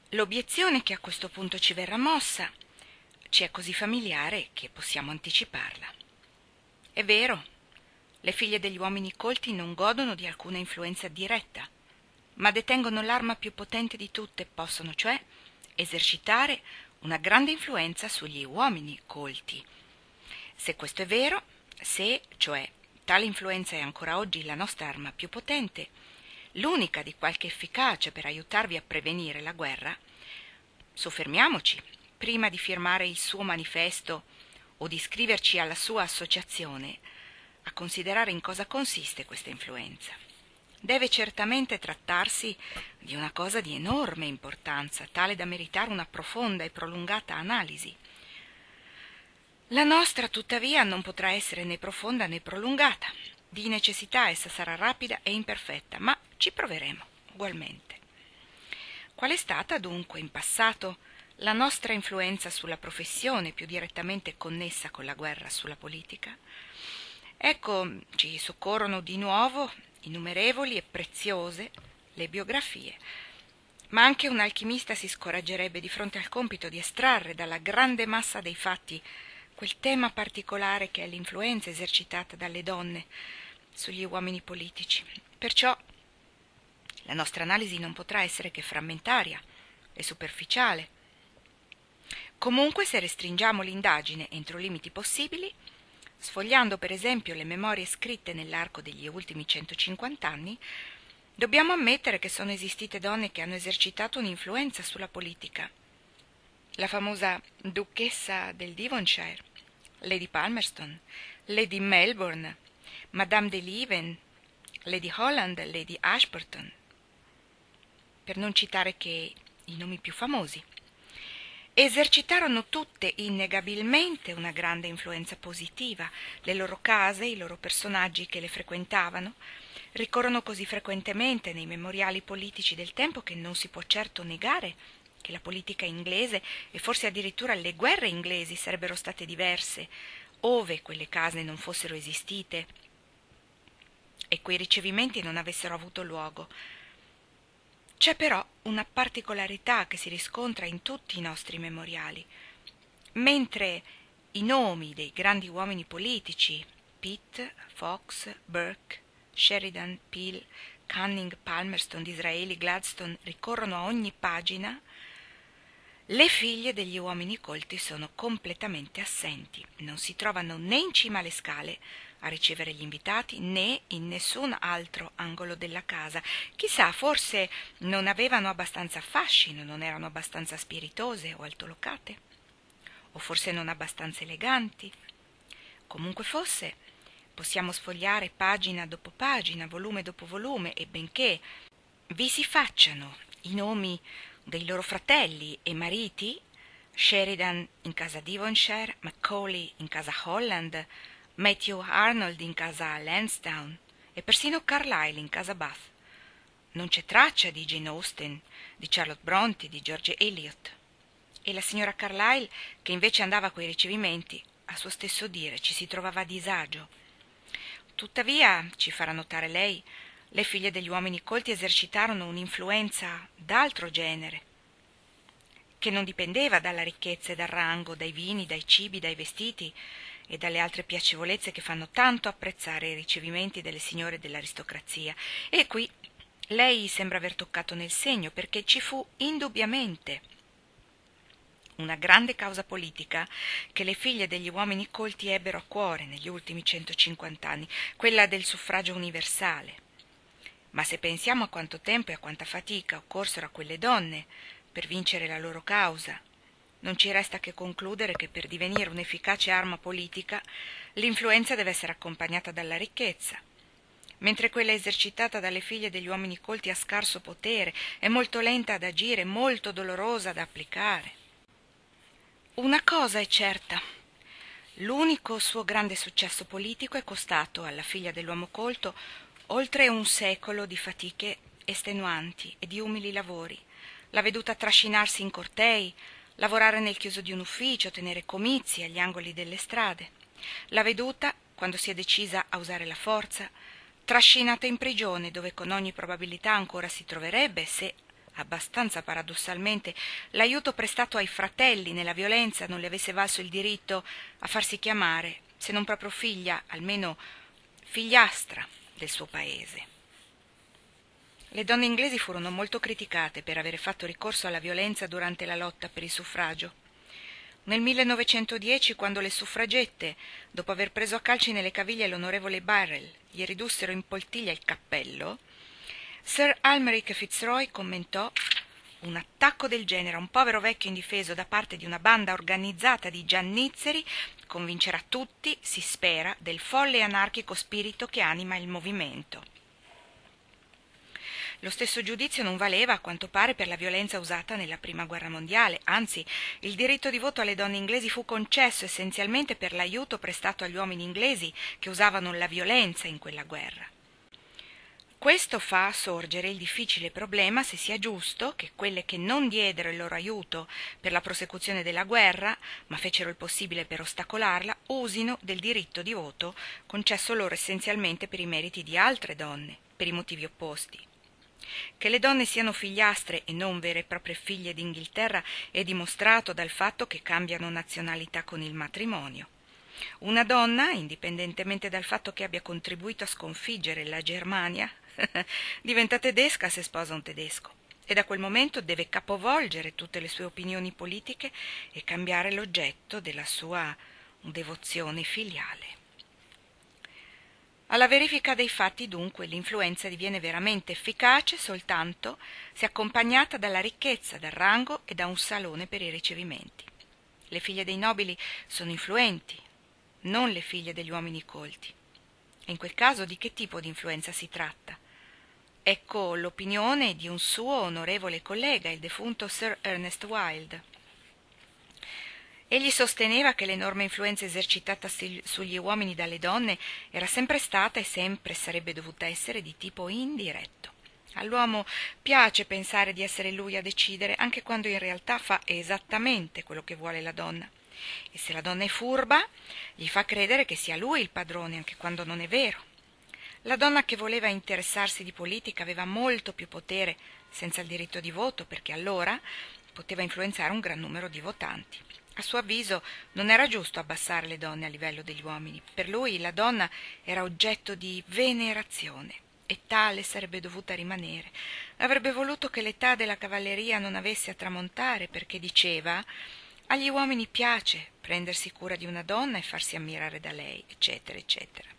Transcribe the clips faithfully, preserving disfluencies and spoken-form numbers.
L'obiezione che a questo punto ci verrà mossa ci è così familiare che possiamo anticiparla. È vero, le figlie degli uomini colti non godono di alcuna influenza diretta, ma detengono l'arma più potente di tutte, possono cioè esercitare una grande influenza sugli uomini colti. Se questo è vero, se, cioè, tale influenza è ancora oggi la nostra arma più potente, l'unica di qualche efficacia per aiutarvi a prevenire la guerra, soffermiamoci, prima di firmare il suo manifesto o di iscriverci alla sua associazione, a considerare in cosa consiste questa influenza. Deve certamente trattarsi di una cosa di enorme importanza, tale da meritare una profonda e prolungata analisi. La nostra, tuttavia, non potrà essere né profonda né prolungata. Di necessità essa sarà rapida e imperfetta, ma ci proveremo ugualmente. Qual è stata dunque in passato la nostra influenza sulla professione più direttamente connessa con la guerra sulla politica? Ecco, ci soccorrono di nuovo innumerevoli e preziose le biografie, ma anche un alchimista si scoraggerebbe di fronte al compito di estrarre dalla grande massa dei fatti quel tema particolare che è l'influenza esercitata dalle donne sugli uomini politici. Perciò la nostra analisi non potrà essere che frammentaria e superficiale. Comunque, se restringiamo l'indagine entro limiti possibili, sfogliando per esempio le memorie scritte nell'arco degli ultimi centocinquanta anni, dobbiamo ammettere che sono esistite donne che hanno esercitato un'influenza sulla politica. La famosa duchessa del Devonshire, Lady Palmerston, Lady Melbourne, Madame de Lieven, Lady Holland, Lady Ashburton, per non citare che i nomi più famosi. Esercitarono tutte innegabilmente una grande influenza positiva. Le loro case, i loro personaggi che le frequentavano, ricorrono così frequentemente nei memoriali politici del tempo che non si può certo negare che la politica inglese e forse addirittura le guerre inglesi sarebbero state diverse ove quelle case non fossero esistite e quei ricevimenti non avessero avuto luogo. C'è però una particolarità che si riscontra in tutti i nostri memoriali. Mentre i nomi dei grandi uomini politici, Pitt, Fox, Burke, Sheridan, Peel, Canning, Palmerston, Disraeli, Gladstone ricorrono a ogni pagina, le figlie degli uomini colti sono completamente assenti. Non si trovano né in cima alle scale a ricevere gli invitati, né in nessun altro angolo della casa. Chissà, forse non avevano abbastanza fascino, non erano abbastanza spiritose o altolocate, o forse non abbastanza eleganti. Comunque fosse, possiamo sfogliare pagina dopo pagina, volume dopo volume, e benché vi si facciano i nomi dei loro fratelli e mariti, Sheridan in casa Devonshire, Macaulay in casa Holland, Matthew Arnold in casa Lansdowne e persino Carlyle in casa Bath, non c'è traccia di Jane Austen, di Charlotte Brontë, di George Eliot. E la signora Carlyle, che invece andava a quei ricevimenti, a suo stesso dire ci si trovava a disagio. Tuttavia, ci farà notare lei, le figlie degli uomini colti esercitarono un'influenza d'altro genere, che non dipendeva dalla ricchezza e dal rango, dai vini, dai cibi, dai vestiti e dalle altre piacevolezze che fanno tanto apprezzare i ricevimenti delle signore dell'aristocrazia. E qui lei sembra aver toccato nel segno, perché ci fu indubbiamente una grande causa politica che le figlie degli uomini colti ebbero a cuore negli ultimi centocinquanta anni, quella del suffragio universale. Ma se pensiamo a quanto tempo e a quanta fatica occorsero a quelle donne per vincere la loro causa, non ci resta che concludere che per divenire un'efficace arma politica l'influenza deve essere accompagnata dalla ricchezza, mentre quella esercitata dalle figlie degli uomini colti ha scarso potere, è molto lenta ad agire, molto dolorosa da applicare. Una cosa è certa: l'unico suo grande successo politico è costato alla figlia dell'uomo colto oltre un secolo di fatiche estenuanti e di umili lavori. L'ha veduta trascinarsi in cortei, lavorare nel chiuso di un ufficio, tenere comizi agli angoli delle strade. L'ha veduta, quando si è decisa a usare la forza, trascinata in prigione, dove con ogni probabilità ancora si troverebbe se abbastanza paradossalmente, l'aiuto prestato ai fratelli nella violenza non le avesse valso il diritto a farsi chiamare, se non proprio figlia, almeno figliastra del suo paese. Le donne inglesi furono molto criticate per avere fatto ricorso alla violenza durante la lotta per il suffragio. Nel millenovecentodieci, quando le suffragette, dopo aver preso a calci nelle caviglie l'onorevole Burrell, gli ridussero in poltiglia il cappello, Sir Almeric Fitzroy commentò: «Un attacco del genere a un povero vecchio indifeso da parte di una banda organizzata di giannizzeri convincerà tutti, si spera, del folle e anarchico spirito che anima il movimento». Lo stesso giudizio non valeva, a quanto pare, per la violenza usata nella Prima Guerra Mondiale, anzi, il diritto di voto alle donne inglesi fu concesso essenzialmente per l'aiuto prestato agli uomini inglesi che usavano la violenza in quella guerra. Questo fa sorgere il difficile problema se sia giusto che quelle che non diedero il loro aiuto per la prosecuzione della guerra, ma fecero il possibile per ostacolarla, usino del diritto di voto concesso loro essenzialmente per i meriti di altre donne, per i motivi opposti. Che le donne siano figliastre e non vere e proprie figlie d'Inghilterra è dimostrato dal fatto che cambiano nazionalità con il matrimonio. Una donna, indipendentemente dal fatto che abbia contribuito a sconfiggere la Germania, diventa tedesca se sposa un tedesco e da quel momento deve capovolgere tutte le sue opinioni politiche e cambiare l'oggetto della sua devozione filiale. Alla verifica dei fatti, dunque, l'influenza diviene veramente efficace soltanto se accompagnata dalla ricchezza, dal rango e da un salone per i ricevimenti. Le figlie dei nobili sono influenti, non le figlie degli uomini colti. E in quel caso di che tipo di influenza si tratta? Ecco l'opinione di un suo onorevole collega, il defunto Sir Ernest Wilde. Egli sosteneva che l'enorme influenza esercitata sugli uomini dalle donne era sempre stata e sempre sarebbe dovuta essere di tipo indiretto. All'uomo piace pensare di essere lui a decidere, anche quando in realtà fa esattamente quello che vuole la donna. E se la donna è furba, gli fa credere che sia lui il padrone, anche quando non è vero. La donna che voleva interessarsi di politica aveva molto più potere senza il diritto di voto, perché allora poteva influenzare un gran numero di votanti. A suo avviso non era giusto abbassare le donne a livello degli uomini. Per lui la donna era oggetto di venerazione e tale sarebbe dovuta rimanere. Avrebbe voluto che l'età della cavalleria non avesse a tramontare, perché diceva: agli uomini piace prendersi cura di una donna e farsi ammirare da lei, eccetera, eccetera.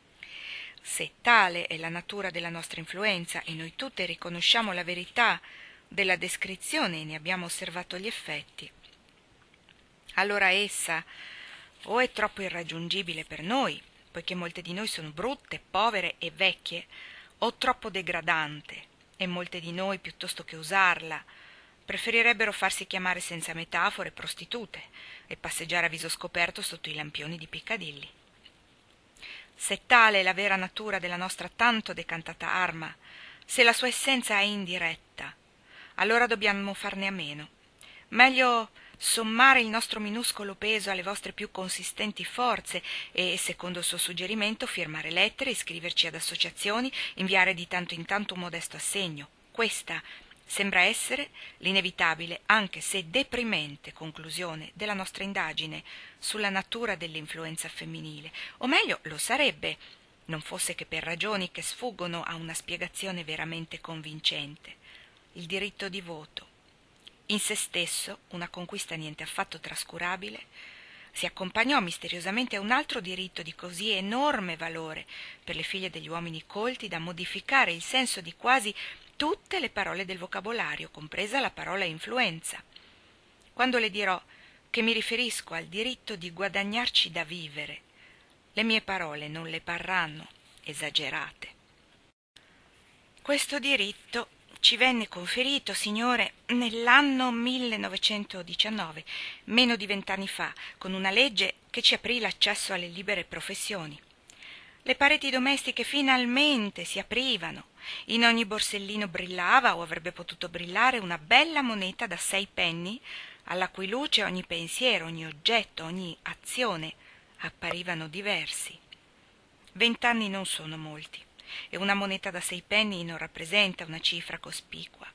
Se tale è la natura della nostra influenza e noi tutte riconosciamo la verità della descrizione e ne abbiamo osservato gli effetti, allora essa o è troppo irraggiungibile per noi, poiché molte di noi sono brutte, povere e vecchie, o troppo degradante, e molte di noi, piuttosto che usarla, preferirebbero farsi chiamare senza metafore prostitute e passeggiare a viso scoperto sotto i lampioni di Piccadilly. Se tale è la vera natura della nostra tanto decantata arma, se la sua essenza è indiretta, allora dobbiamo farne a meno. Meglio sommare il nostro minuscolo peso alle vostre più consistenti forze e, secondo il suo suggerimento, firmare lettere, iscriverci ad associazioni, inviare di tanto in tanto un modesto assegno. Questa sembra essere l'inevitabile, anche se deprimente, conclusione della nostra indagine sulla natura dell'influenza femminile, o meglio lo sarebbe, non fosse che per ragioni che sfuggono a una spiegazione veramente convincente. Il diritto di voto, in se stesso una conquista niente affatto trascurabile, si accompagnò misteriosamente a un altro diritto di così enorme valore per le figlie degli uomini colti da modificare il senso di quasi tutte le parole del vocabolario, compresa la parola influenza. Quando le dirò che mi riferisco al diritto di guadagnarci da vivere, le mie parole non le parranno esagerate. Questo diritto ci venne conferito, signore, nell'anno millenovecentodiciannove, meno di vent'anni fa, con una legge che ci aprì l'accesso alle libere professioni. Le pareti domestiche finalmente si aprivano. In ogni borsellino brillava, o avrebbe potuto brillare, una bella moneta da sei penny, alla cui luce ogni pensiero, ogni oggetto, ogni azione apparivano diversi. Vent'anni non sono molti, e una moneta da sei penny non rappresenta una cifra cospicua.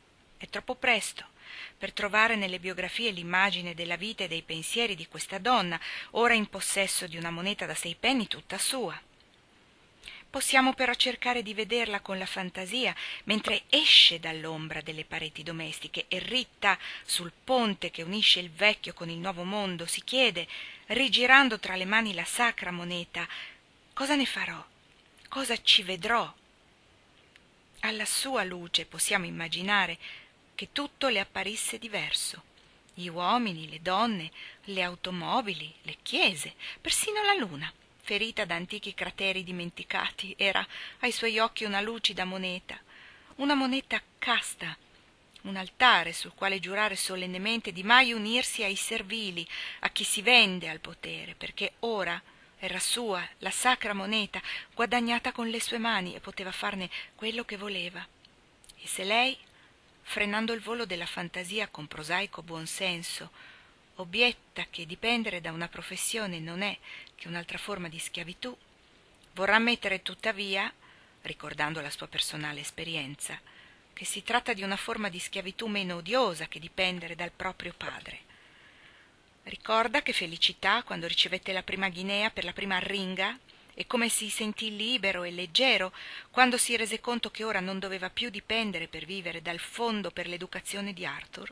È troppo presto per trovare nelle biografie l'immagine della vita e dei pensieri di questa donna, ora in possesso di una moneta da sei penny tutta sua. Possiamo però cercare di vederla con la fantasia mentre esce dall'ombra delle pareti domestiche e ritta sul ponte che unisce il vecchio con il nuovo mondo si chiede, rigirando tra le mani la sacra moneta: cosa ne farò? Cosa ci vedrò? Alla sua luce possiamo immaginare che tutto le apparisse diverso. Gli uomini, le donne, le automobili, le chiese, persino la luna, ferita da antichi crateri dimenticati, era ai suoi occhi una lucida moneta, una moneta casta, un altare sul quale giurare solennemente di mai unirsi ai servili, a chi si vende al potere, perché ora era sua la sacra moneta, guadagnata con le sue mani, e poteva farne quello che voleva. E se lei, frenando il volo della fantasia con prosaico buonsenso, obietta che dipendere da una professione non è che un'altra forma di schiavitù, vorrà ammettere tuttavia, ricordando la sua personale esperienza, che si tratta di una forma di schiavitù meno odiosa che dipendere dal proprio padre. Ricorda che felicità quando ricevette la prima guinea per la prima arringa e come si sentì libero e leggero quando si rese conto che ora non doveva più dipendere per vivere dal fondo per l'educazione di Arthur.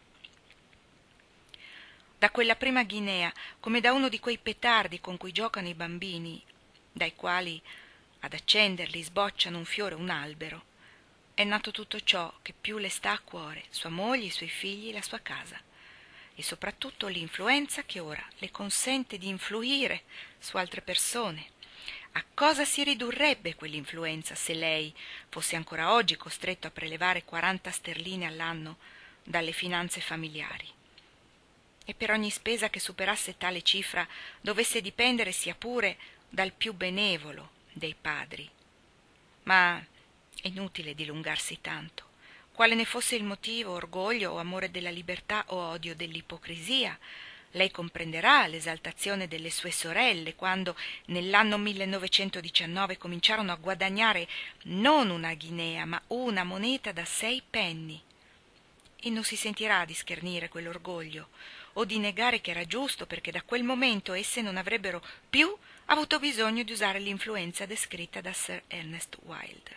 Da quella prima guinea, come da uno di quei petardi con cui giocano i bambini, dai quali ad accenderli sbocciano un fiore o un albero, è nato tutto ciò che più le sta a cuore: sua moglie, i suoi figli, la sua casa, e soprattutto l'influenza che ora le consente di influire su altre persone. A cosa si ridurrebbe quell'influenza se lei fosse ancora oggi costretto a prelevare quaranta sterline all'anno dalle finanze familiari? E per ogni spesa che superasse tale cifra dovesse dipendere sia pure dal più benevolo dei padri. Ma è inutile dilungarsi tanto. Quale ne fosse il motivo, orgoglio o amore della libertà o odio dell'ipocrisia, lei comprenderà l'esaltazione delle sue sorelle quando nell'anno millenovecentodiciannove cominciarono a guadagnare non una guinea ma una moneta da sei penny. E non si sentirà di schernire quell'orgoglio o di negare che era giusto, perché da quel momento esse non avrebbero più avuto bisogno di usare l'influenza descritta da Sir Ernest Wilde.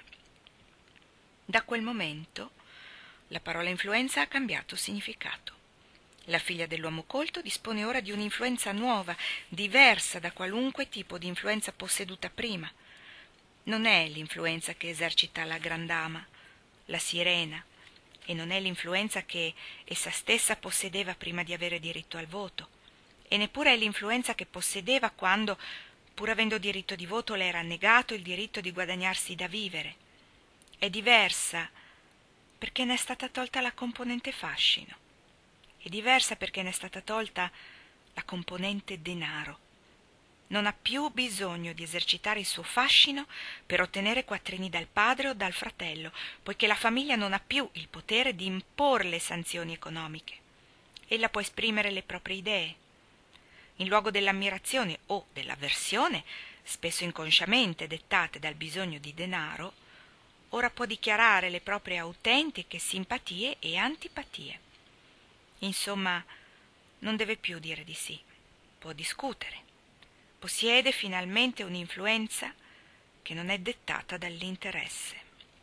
Da quel momento la parola influenza ha cambiato significato. La figlia dell'uomo colto dispone ora di un'influenza nuova, diversa da qualunque tipo di influenza posseduta prima. Non è l'influenza che esercita la grandama, la sirena, e non è l'influenza che essa stessa possedeva prima di avere diritto al voto, e neppure è l'influenza che possedeva quando, pur avendo diritto di voto, le era negato il diritto di guadagnarsi da vivere. È diversa perché ne è stata tolta la componente fascino. È diversa perché ne è stata tolta la componente denaro. Non ha più bisogno di esercitare il suo fascino per ottenere quattrini dal padre o dal fratello, poiché la famiglia non ha più il potere di imporle sanzioni economiche. Ella può esprimere le proprie idee. In luogo dell'ammirazione o dell'avversione, spesso inconsciamente dettate dal bisogno di denaro, ora può dichiarare le proprie autentiche simpatie e antipatie. Insomma, non deve più dire di sì, può discutere. Possiede finalmente un'influenza che non è dettata dall'interesse.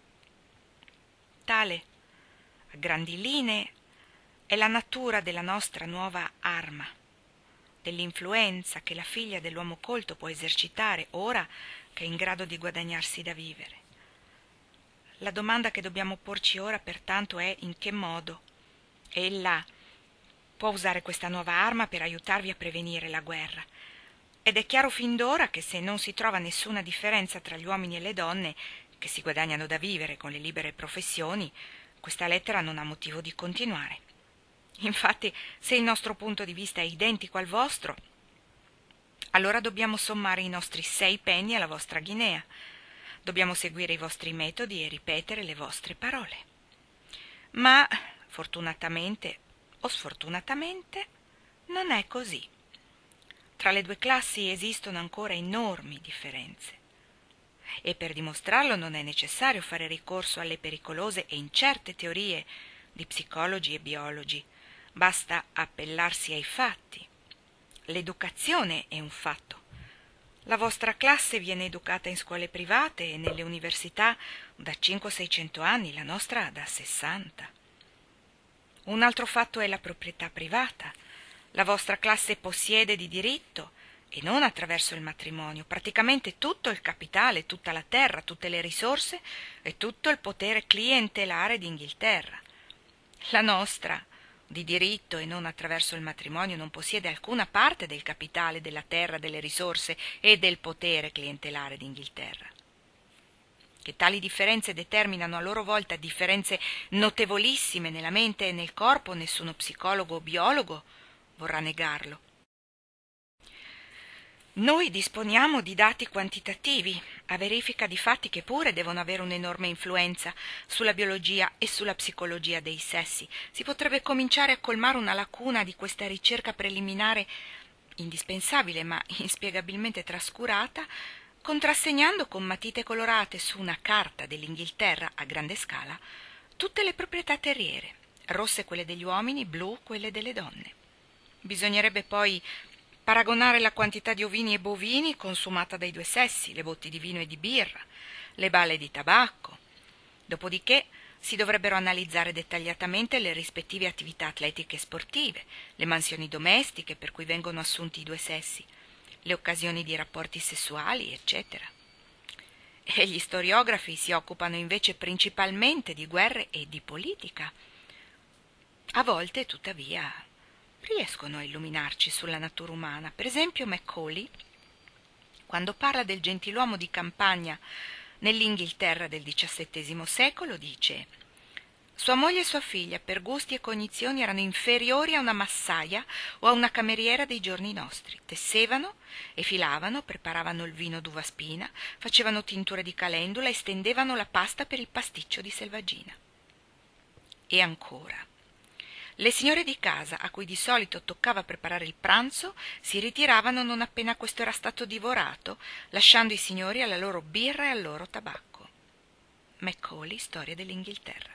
Tale, a grandi linee, è la natura della nostra nuova arma, dell'influenza che la figlia dell'uomo colto può esercitare ora che è in grado di guadagnarsi da vivere. La domanda che dobbiamo porci ora, pertanto, è: in che modo ella può usare questa nuova arma per aiutarvi a prevenire la guerra? Ed è chiaro fin d'ora che se non si trova nessuna differenza tra gli uomini e le donne che si guadagnano da vivere con le libere professioni, questa lettera non ha motivo di continuare. Infatti, se il nostro punto di vista è identico al vostro, allora dobbiamo sommare i nostri sei penny alla vostra guinea. Dobbiamo seguire i vostri metodi e ripetere le vostre parole. Ma, fortunatamente o sfortunatamente, non è così. Tra le due classi esistono ancora enormi differenze. E per dimostrarlo non è necessario fare ricorso alle pericolose e incerte teorie di psicologi e biologi, basta appellarsi ai fatti. L'educazione è un fatto. La vostra classe viene educata in scuole private e nelle università da cinquecento-seicento anni, la nostra da sessanta. Un altro fatto è la proprietà privata. La vostra classe possiede di diritto, e non attraverso il matrimonio, praticamente tutto il capitale, tutta la terra, tutte le risorse e tutto il potere clientelare d'Inghilterra. La nostra, di diritto e non attraverso il matrimonio, non possiede alcuna parte del capitale, della terra, delle risorse e del potere clientelare d'Inghilterra. Che tali differenze determinano a loro volta differenze notevolissime nella mente e nel corpo, nessuno psicologo o biologo vorrà negarlo. Noi disponiamo di dati quantitativi, a verifica di fatti che pure devono avere un'enorme influenza sulla biologia e sulla psicologia dei sessi. Si potrebbe cominciare a colmare una lacuna di questa ricerca preliminare, indispensabile ma inspiegabilmente trascurata, contrassegnando con matite colorate su una carta dell'Inghilterra a grande scala tutte le proprietà terriere, rosse quelle degli uomini, blu quelle delle donne. Bisognerebbe poi paragonare la quantità di ovini e bovini consumata dai due sessi, le botti di vino e di birra, le balle di tabacco. Dopodiché si dovrebbero analizzare dettagliatamente le rispettive attività atletiche e sportive, le mansioni domestiche per cui vengono assunti i due sessi, le occasioni di rapporti sessuali, eccetera. E gli storiografi si occupano invece principalmente di guerre e di politica. A volte, tuttavia, riescono a illuminarci sulla natura umana. Per esempio Macaulay, quando parla del gentiluomo di campagna nell'Inghilterra del diciassettesimo secolo, dice: sua moglie e sua figlia per gusti e cognizioni erano inferiori a una massaia o a una cameriera dei giorni nostri. Tessevano e filavano, preparavano il vino d'uva spina, facevano tinture di calendula e stendevano la pasta per il pasticcio di selvaggina. E ancora: le signore di casa, a cui di solito toccava preparare il pranzo, si ritiravano non appena questo era stato divorato, lasciando i signori alla loro birra e al loro tabacco. Macaulay, Storia dell'Inghilterra.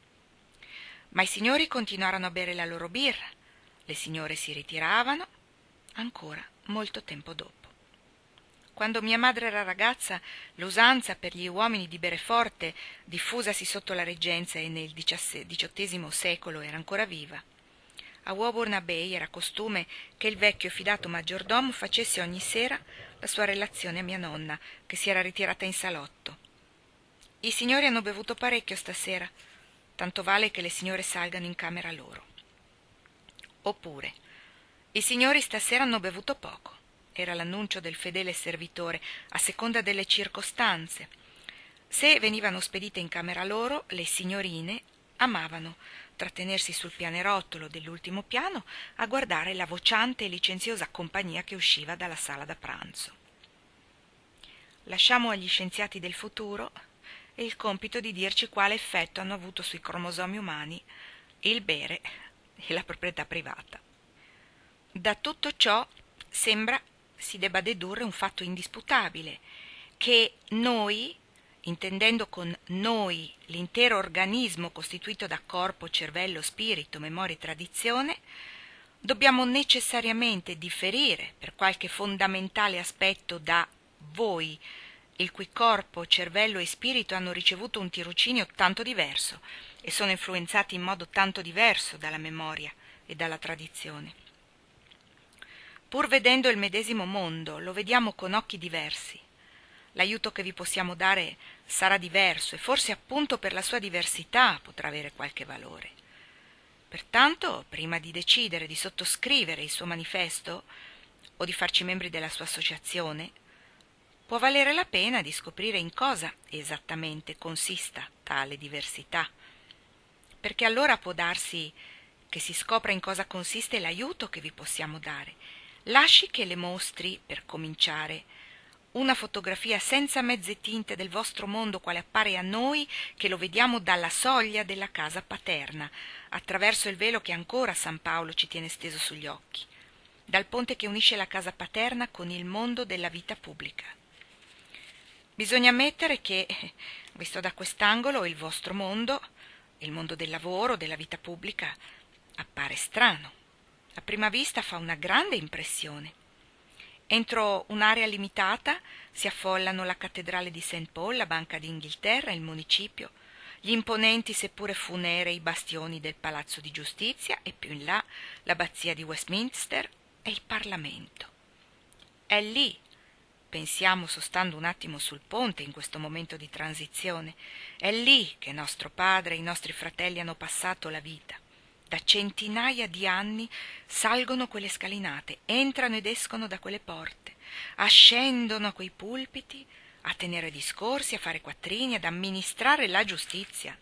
Ma i signori continuarono a bere la loro birra, le signore si ritiravano, ancora molto tempo dopo. Quando mia madre era ragazza, l'usanza per gli uomini di bere forte, diffusasi sotto la reggenza e nel diciottesimo secolo, era ancora viva. A Woburn Abbey era costume che il vecchio e fidato maggiordomo facesse ogni sera la sua relazione a mia nonna, che si era ritirata in salotto. I signori hanno bevuto parecchio stasera, tanto vale che le signore salgano in camera loro. Oppure: i signori stasera hanno bevuto poco. Era l'annuncio del fedele servitore, a seconda delle circostanze. Se venivano spedite in camera loro, le signorine amavano trattenersi sul pianerottolo dell'ultimo piano a guardare la vociante e licenziosa compagnia che usciva dalla sala da pranzo. Lasciamo agli scienziati del futuro il compito di dirci quale effetto hanno avuto sui cromosomi umani il bere e la proprietà privata. Da tutto ciò sembra si debba dedurre un fatto indisputabile, che noi, intendendo con noi l'intero organismo costituito da corpo, cervello, spirito, memoria e tradizione, dobbiamo necessariamente differire per qualche fondamentale aspetto da voi, il cui corpo, cervello e spirito hanno ricevuto un tirocinio tanto diverso e sono influenzati in modo tanto diverso dalla memoria e dalla tradizione. Pur vedendo il medesimo mondo, lo vediamo con occhi diversi. L'aiuto che vi possiamo dare sarà diverso e forse appunto per la sua diversità potrà avere qualche valore. Pertanto, prima di decidere di sottoscrivere il suo manifesto o di farci membri della sua associazione, può valere la pena di scoprire in cosa esattamente consista tale diversità, perché allora può darsi che si scopra in cosa consiste l'aiuto che vi possiamo dare. Lasci che le mostri, per cominciare, una fotografia senza mezze tinte del vostro mondo quale appare a noi che lo vediamo dalla soglia della casa paterna, attraverso il velo che ancora San Paolo ci tiene steso sugli occhi, dal ponte che unisce la casa paterna con il mondo della vita pubblica. Bisogna ammettere che, visto da quest'angolo, il vostro mondo Il mondo del lavoro, della vita pubblica, appare strano. A prima vista fa una grande impressione. Entro un'area limitata si affollano la cattedrale di Saint Paul, la Banca d'Inghilterra, il municipio, gli imponenti seppure funerei bastioni del Palazzo di Giustizia e più in là l'abbazia di Westminster e il Parlamento. È lì, pensiamo sostando un attimo sul ponte in questo momento di transizione, è lì che nostro padre e i nostri fratelli hanno passato la vita. Da centinaia di anni salgono quelle scalinate, entrano ed escono da quelle porte, ascendono a quei pulpiti, a tenere discorsi, a fare quattrini, ad amministrare la giustizia.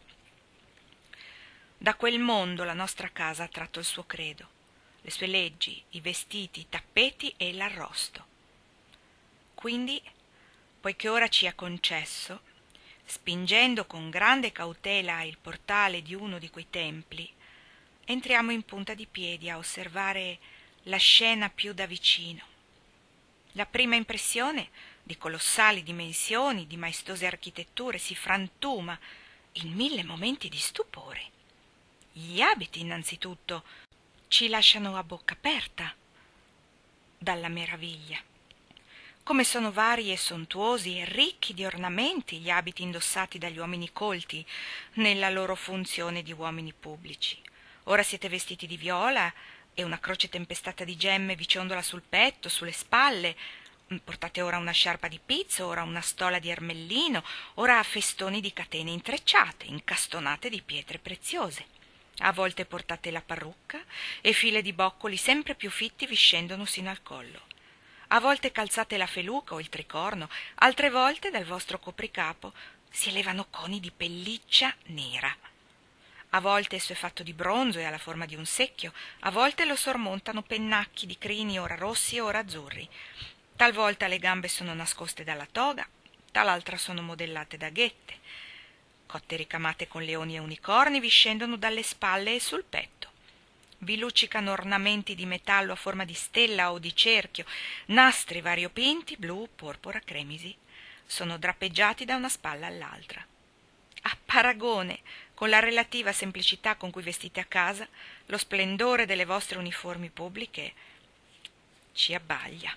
Da quel mondo la nostra casa ha tratto il suo credo, le sue leggi, i vestiti, i tappeti e l'arrosto. Quindi, poiché ora ci è concesso, spingendo con grande cautela il portale di uno di quei templi, entriamo in punta di piedi a osservare la scena più da vicino. La prima impressione, di colossali dimensioni, di maestose architetture, si frantuma in mille momenti di stupore. Gli abiti, innanzitutto, ci lasciano a bocca aperta dalla meraviglia. Come sono vari e sontuosi e ricchi di ornamenti gli abiti indossati dagli uomini colti nella loro funzione di uomini pubblici. Ora siete vestiti di viola e una croce tempestata di gemme vi ciondola sul petto, sulle spalle. Portate ora una sciarpa di pizzo, ora una stola di ermellino, ora festoni di catene intrecciate, incastonate di pietre preziose. A volte portate la parrucca e file di boccoli sempre più fitti vi scendono sino al collo. A volte calzate la feluca o il tricorno, altre volte dal vostro copricapo si elevano coni di pelliccia nera. A volte esso è fatto di bronzo e ha la forma di un secchio, a volte lo sormontano pennacchi di crini ora rossi e ora azzurri. Talvolta le gambe sono nascoste dalla toga, tal'altra sono modellate da ghette. Cotte ricamate con leoni e unicorni vi scendono dalle spalle e sul petto. Vi luccicano ornamenti di metallo a forma di stella o di cerchio, nastri variopinti, blu, porpora, cremisi, sono drappeggiati da una spalla all'altra. A paragone con la relativa semplicità con cui vestite a casa, lo splendore delle vostre uniformi pubbliche ci abbaglia.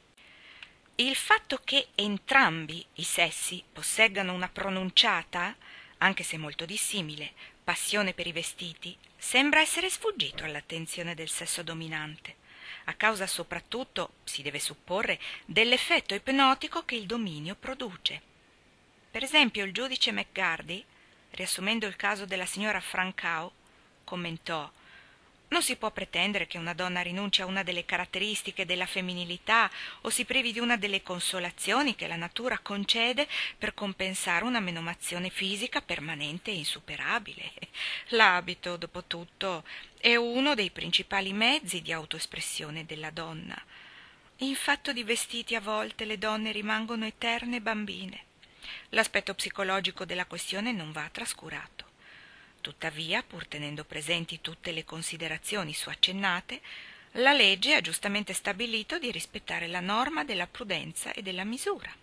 Il fatto che entrambi i sessi posseggano una pronunciata, anche se molto dissimile, passione per i vestiti, sembra essere sfuggito all'attenzione del sesso dominante, a causa soprattutto, si deve supporre, dell'effetto ipnotico che il dominio produce. Per esempio, il giudice McGardy, riassumendo il caso della signora Francau, commentò: «Non si può pretendere che una donna rinunci a una delle caratteristiche della femminilità o si privi di una delle consolazioni che la natura concede per compensare una menomazione fisica permanente e insuperabile. L'abito, dopo tutto, è uno dei principali mezzi di autoespressione della donna. In fatto di vestiti a volte le donne rimangono eterne bambine. L'aspetto psicologico della questione non va trascurato. Tuttavia, pur tenendo presenti tutte le considerazioni su accennate, la legge ha giustamente stabilito di rispettare la norma della prudenza e della misura.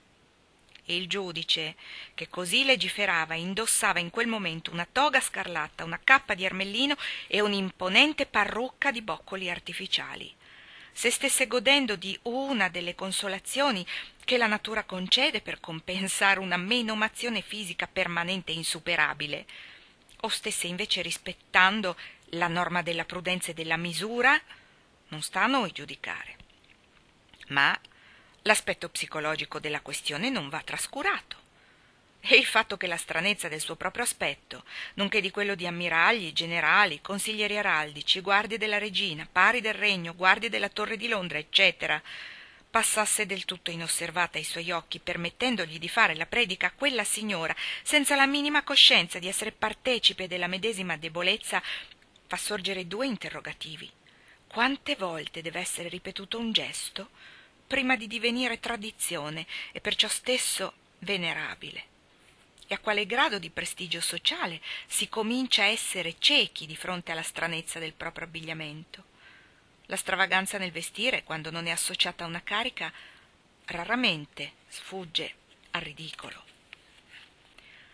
E il giudice, che così legiferava, indossava in quel momento una toga scarlatta, una cappa di ermellino e un'imponente parrucca di boccoli artificiali. Se stesse godendo di una delle consolazioni che la natura concede per compensare una menomazione fisica permanente e insuperabile, o stesse invece rispettando la norma della prudenza e della misura, non sta a noi giudicare. Ma l'aspetto psicologico della questione non va trascurato. E il fatto che la stranezza del suo proprio aspetto, nonché di quello di ammiragli, generali, consiglieri araldici, guardie della regina, pari del regno, guardie della torre di Londra, eccetera, passasse del tutto inosservata ai suoi occhi, permettendogli di fare la predica a quella signora senza la minima coscienza di essere partecipe della medesima debolezza, fa sorgere due interrogativi. Quante volte deve essere ripetuto un gesto prima di divenire tradizione e perciò stesso venerabile? E a quale grado di prestigio sociale si comincia a essere ciechi di fronte alla stranezza del proprio abbigliamento? La stravaganza nel vestire, quando non è associata a una carica, raramente sfugge al ridicolo.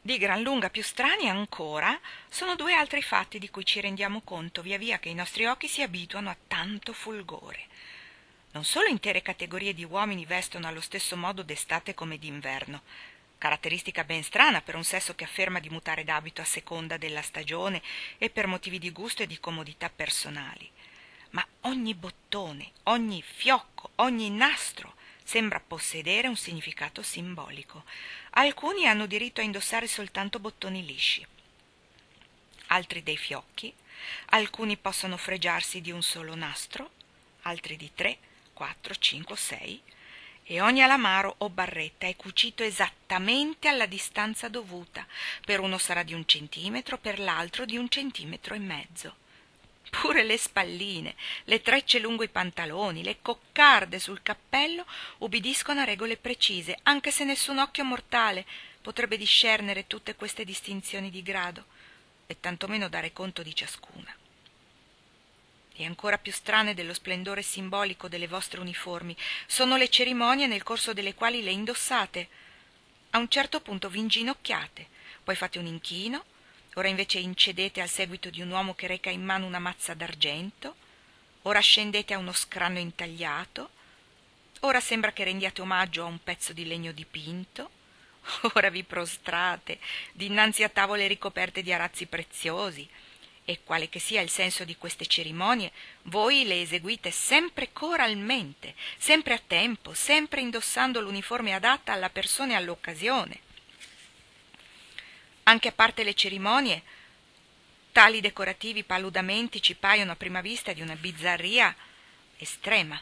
Di gran lunga più strani ancora sono due altri fatti di cui ci rendiamo conto via via che i nostri occhi si abituano a tanto fulgore. Non solo intere categorie di uomini vestono allo stesso modo d'estate come d'inverno, caratteristica ben strana per un sesso che afferma di mutare d'abito a seconda della stagione e per motivi di gusto e di comodità personali, ma ogni bottone, ogni fiocco, ogni nastro sembra possedere un significato simbolico. Alcuni hanno diritto a indossare soltanto bottoni lisci, altri dei fiocchi, alcuni possono fregiarsi di un solo nastro, altri di tre, quattro, cinque o sei, e ogni alamaro o barretta è cucito esattamente alla distanza dovuta. Per uno sarà di un centimetro, per l'altro di un centimetro e mezzo. Pure le spalline, le trecce lungo i pantaloni, le coccarde sul cappello ubbidiscono a regole precise, anche se nessun occhio mortale potrebbe discernere tutte queste distinzioni di grado e tantomeno dare conto di ciascuna. E ancora più strane dello splendore simbolico delle vostre uniformi sono le cerimonie nel corso delle quali le indossate. A un certo punto vi inginocchiate, poi fate un inchino, ora invece incedete al seguito di un uomo che reca in mano una mazza d'argento, ora scendete a uno scranno intagliato, ora sembra che rendiate omaggio a un pezzo di legno dipinto, ora vi prostrate dinanzi a tavole ricoperte di arazzi preziosi, e quale che sia il senso di queste cerimonie, voi le eseguite sempre coralmente, sempre a tempo, sempre indossando l'uniforme adatta alla persona e all'occasione. Anche a parte le cerimonie, tali decorativi paludamenti ci paiono a prima vista di una bizzarria estrema.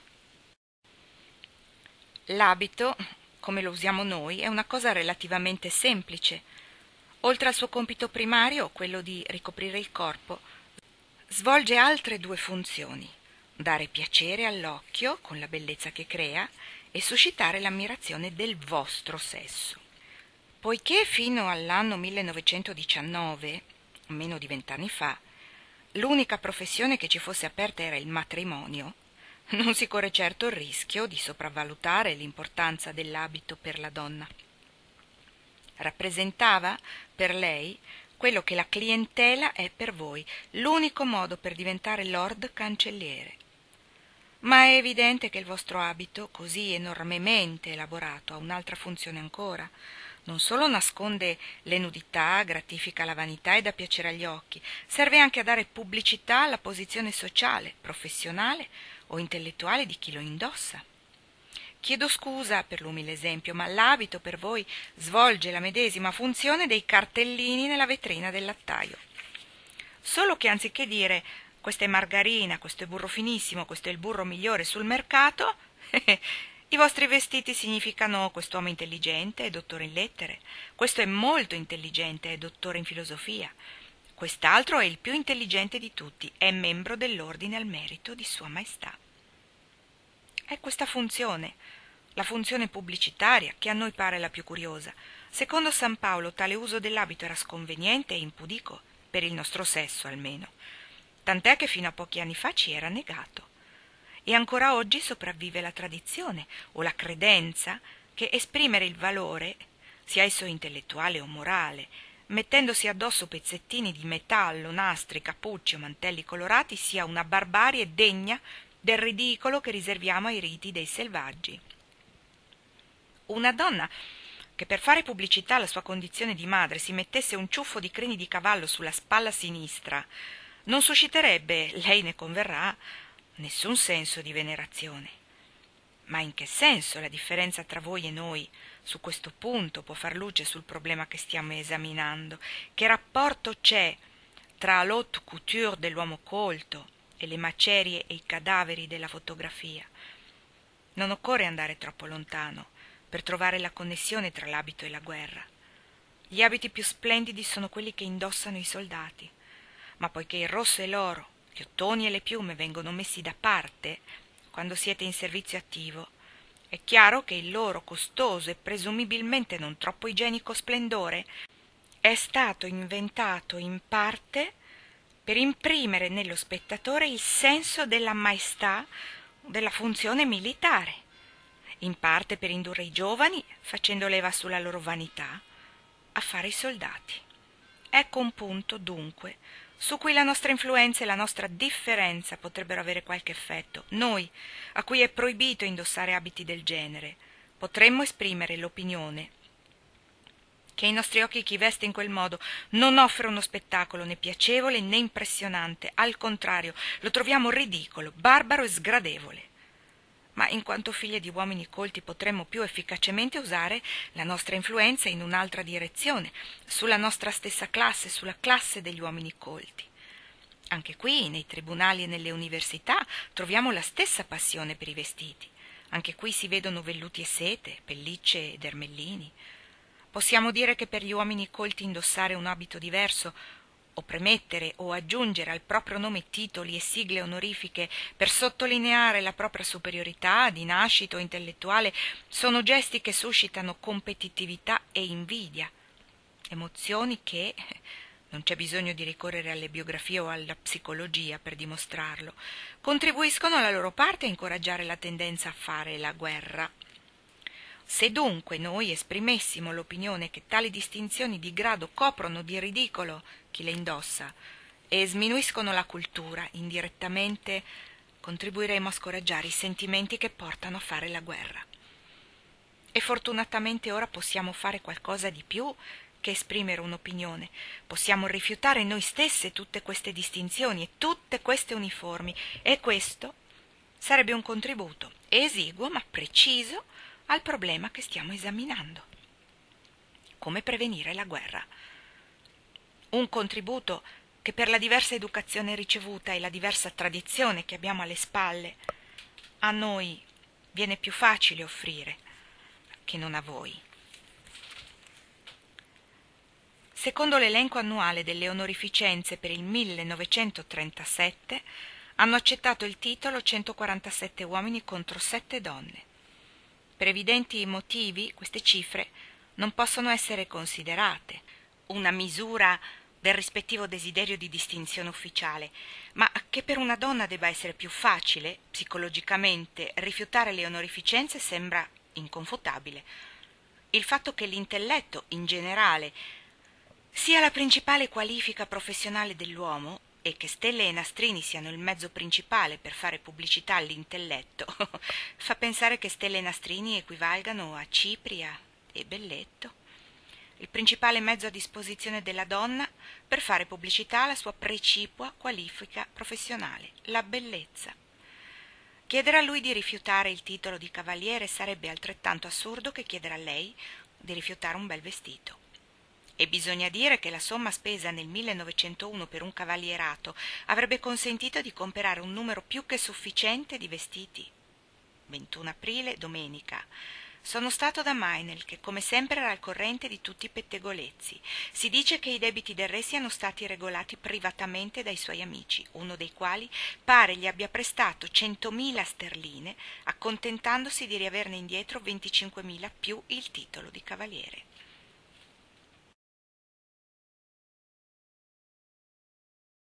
L'abito, come lo usiamo noi, è una cosa relativamente semplice. Oltre al suo compito primario, quello di ricoprire il corpo, svolge altre due funzioni: dare piacere all'occhio con la bellezza che crea e suscitare l'ammirazione del vostro sesso. Poiché fino all'anno millenovecentodiciannove, meno di vent'anni fa, l'unica professione che ci fosse aperta era il matrimonio, non si corre certo il rischio di sopravvalutare l'importanza dell'abito per la donna. Rappresentava per lei quello che la clientela è per voi, l'unico modo per diventare lord cancelliere. Ma è evidente che il vostro abito, così enormemente elaborato, ha un'altra funzione ancora. Non solo nasconde le nudità, gratifica la vanità e dà piacere agli occhi, serve anche a dare pubblicità alla posizione sociale, professionale o intellettuale di chi lo indossa. Chiedo scusa per l'umile esempio, ma l'abito per voi svolge la medesima funzione dei cartellini nella vetrina del lattaio. Solo che anziché dire «questa è margarina, questo è burro finissimo, questo è il burro migliore sul mercato», i vostri vestiti significano «quest'uomo intelligente è dottore in lettere», «questo è molto intelligente, è dottore in filosofia», «quest'altro è il più intelligente di tutti, è membro dell'ordine al merito di Sua Maestà». È questa funzione, la funzione pubblicitaria, che a noi pare la più curiosa. Secondo San Paolo tale uso dell'abito era sconveniente e impudico, per il nostro sesso almeno, tant'è che fino a pochi anni fa ci era negato. E ancora oggi sopravvive la tradizione o la credenza che esprimere il valore, sia esso intellettuale o morale, mettendosi addosso pezzettini di metallo, nastri, cappucci o mantelli colorati, sia una barbarie degna del ridicolo che riserviamo ai riti dei selvaggi. Una donna che per fare pubblicità alla sua condizione di madre si mettesse un ciuffo di crini di cavallo sulla spalla sinistra non susciterebbe, lei ne converrà, nessun senso di venerazione. Ma in che senso la differenza tra voi e noi su questo punto può far luce sul problema che stiamo esaminando? Che rapporto c'è tra l'haute couture dell'uomo colto e le macerie e i cadaveri della fotografia? Non occorre andare troppo lontano per trovare la connessione tra l'abito e la guerra. Gli abiti più splendidi sono quelli che indossano i soldati, ma poiché il rosso e l'oro, gli ottoni e le piume vengono messi da parte quando siete in servizio attivo, è chiaro che il loro costoso e presumibilmente non troppo igienico splendore è stato inventato in parte per imprimere nello spettatore il senso della maestà della funzione militare, in parte per indurre i giovani, facendo leva sulla loro vanità, a fare i soldati. Ecco un punto, dunque, su cui la nostra influenza e la nostra differenza potrebbero avere qualche effetto. Noi, a cui è proibito indossare abiti del genere, potremmo esprimere l'opinione che ai nostri occhi chi veste in quel modo non offre uno spettacolo né piacevole né impressionante, al contrario, lo troviamo ridicolo, barbaro e sgradevole. Ma in quanto figlie di uomini colti potremmo più efficacemente usare la nostra influenza in un'altra direzione, sulla nostra stessa classe, sulla classe degli uomini colti. Anche qui, nei tribunali e nelle università, troviamo la stessa passione per i vestiti. Anche qui si vedono velluti e sete, pellicce ed ermellini. Possiamo dire che per gli uomini colti indossare un abito diverso, o premettere o aggiungere al proprio nome titoli e sigle onorifiche per sottolineare la propria superiorità di nascita o intellettuale, sono gesti che suscitano competitività e invidia, emozioni che, non c'è bisogno di ricorrere alle biografie o alla psicologia per dimostrarlo, contribuiscono alla loro parte a incoraggiare la tendenza a fare la guerra. Se dunque noi esprimessimo l'opinione che tali distinzioni di grado coprono di ridicolo chi le indossa e sminuiscono la cultura, indirettamente contribuiremo a scoraggiare i sentimenti che portano a fare la guerra. E fortunatamente ora possiamo fare qualcosa di più che esprimere un'opinione. Possiamo rifiutare noi stesse tutte queste distinzioni e tutte queste uniformi, e questo sarebbe un contributo esiguo ma preciso al problema che stiamo esaminando. Come prevenire la guerra? Un contributo che per la diversa educazione ricevuta e la diversa tradizione che abbiamo alle spalle a noi viene più facile offrire che non a voi. Secondo l'elenco annuale delle onorificenze per il millenovecentotrentasette hanno accettato il titolo centoquarantasette uomini contro sette donne. Per evidenti motivi queste cifre non possono essere considerate una misura del rispettivo desiderio di distinzione ufficiale, ma che per una donna debba essere più facile, psicologicamente, rifiutare le onorificenze sembra inconfutabile. Il fatto che l'intelletto, in generale, sia la principale qualifica professionale dell'uomo e che stelle e nastrini siano il mezzo principale per fare pubblicità all'intelletto fa pensare che stelle e nastrini equivalgano a cipria e belletto. Il principale mezzo a disposizione della donna per fare pubblicità alla sua precipua qualifica professionale, la bellezza. Chiedere a lui di rifiutare il titolo di cavaliere sarebbe altrettanto assurdo che chiedere a lei di rifiutare un bel vestito. E bisogna dire che la somma spesa nel millenovecentouno per un cavalierato avrebbe consentito di comprare un numero più che sufficiente di vestiti. ventuno aprile, domenica. Sono stato da Meinel, che come sempre era al corrente di tutti i pettegolezzi. Si dice che i debiti del re siano stati regolati privatamente dai suoi amici, uno dei quali pare gli abbia prestato centomila sterline, accontentandosi di riaverne indietro venticinquemila più il titolo di cavaliere.